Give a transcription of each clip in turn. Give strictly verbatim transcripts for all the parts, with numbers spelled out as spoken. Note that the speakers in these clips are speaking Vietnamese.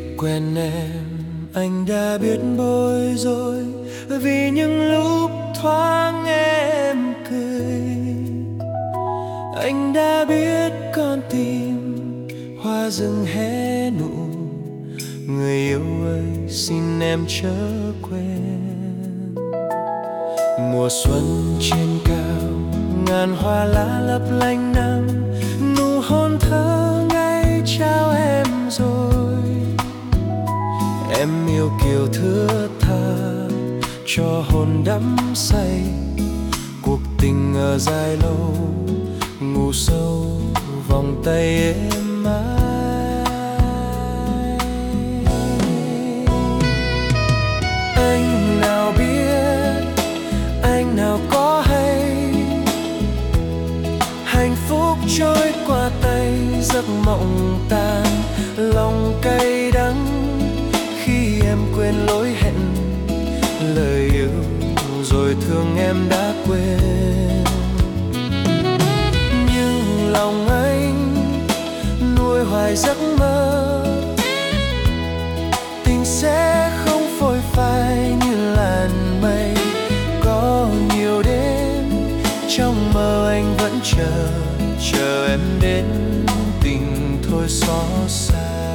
quen em, anh đã biết bối rối vì những lúc thoáng em cười. Anh đã biết con tim hoa rừng hé nụ, người yêu ơi xin em chớ quên. Mùa xuân trên cao, ngàn hoa lá lấp lánh nắng, nụ hôn thơ ngây trao em rồi. Em yêu kiều thướt tha, cho hồn đắm say. Cuộc tình ở dài lâu, ngủ sâu vòng tay êm ái. Anh nào biết, anh nào có hay, hạnh phúc trôi qua tay, giấc mộng tan, lòng cay đắng khi em quên lối hẹn, lời yêu rồi thương em đã quên. Nhưng lòng anh nuôi hoài giấc mơ, tình sẽ không phôi phai như làn mây. Có nhiều đêm trong mơ anh vẫn chờ, chờ em đến tình thôi xót xa.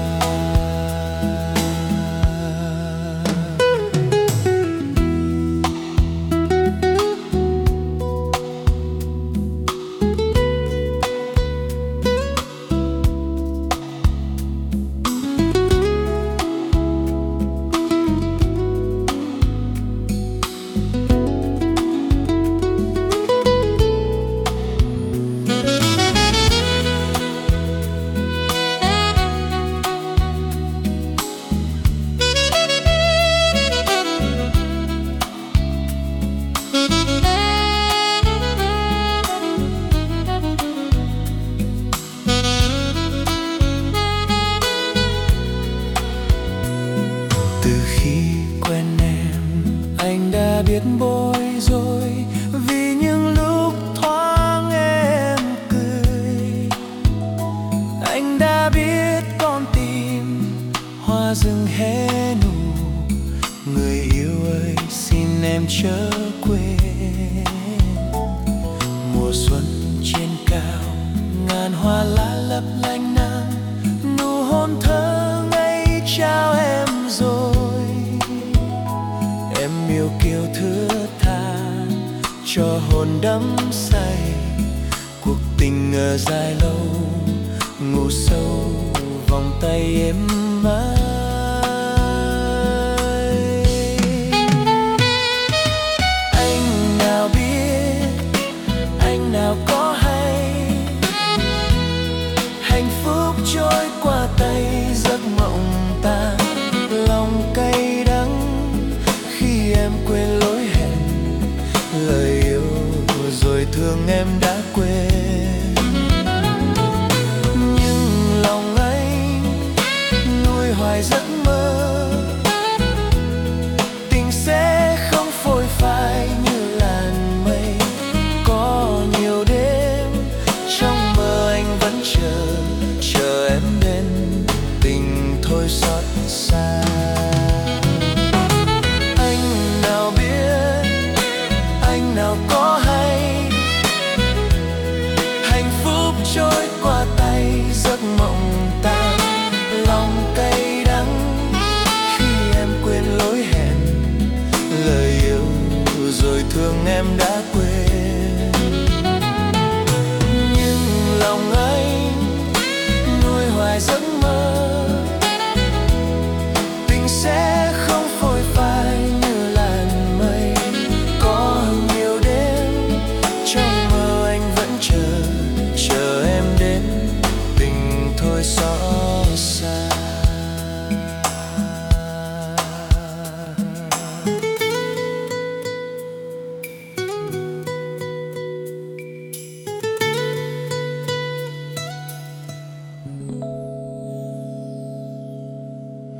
Từ khi quen em, anh đã biết bối rối vì những lúc thoáng em cười. Anh đã biết con tim hoa rừng hé nụ, người yêu ơi xin em chớ quên. Mùa xuân trên cao, ngàn hoa lá lấp lánh nắng, nụ hôn thơ ngây trao em rồi. Em yêu kiều thướt tha, cho hồn đắm say. Cuộc tình ở dài lâu, ngủ sâu vòng tay êm ái. Anh nào biết, anh nào có hay, hạnh phúc trôi qua tay, giấc mộng tan, lòng cay đắng khi em quên lối hẹn, lời yêu rồi thương em đã quên. Nhưng lòng anh nuôi hoài giấc mơ, tình sẽ không phôi phai như làn mây. Có nhiều đêm trong mơ anh vẫn chờ, chờ em đến tình thôi xót xa. Anh nào biết, anh nào có hay, hạnh phúc trôi qua tay, giấc mộng tan, lòng cay đắng khi em quên lối hẹn, lời yêu rồi thương em đã quên. Nhưng lòng anh nuôi hoài giấc mơ, tình sẽ không phôi phai như làn mây. Có nhiều đêm trong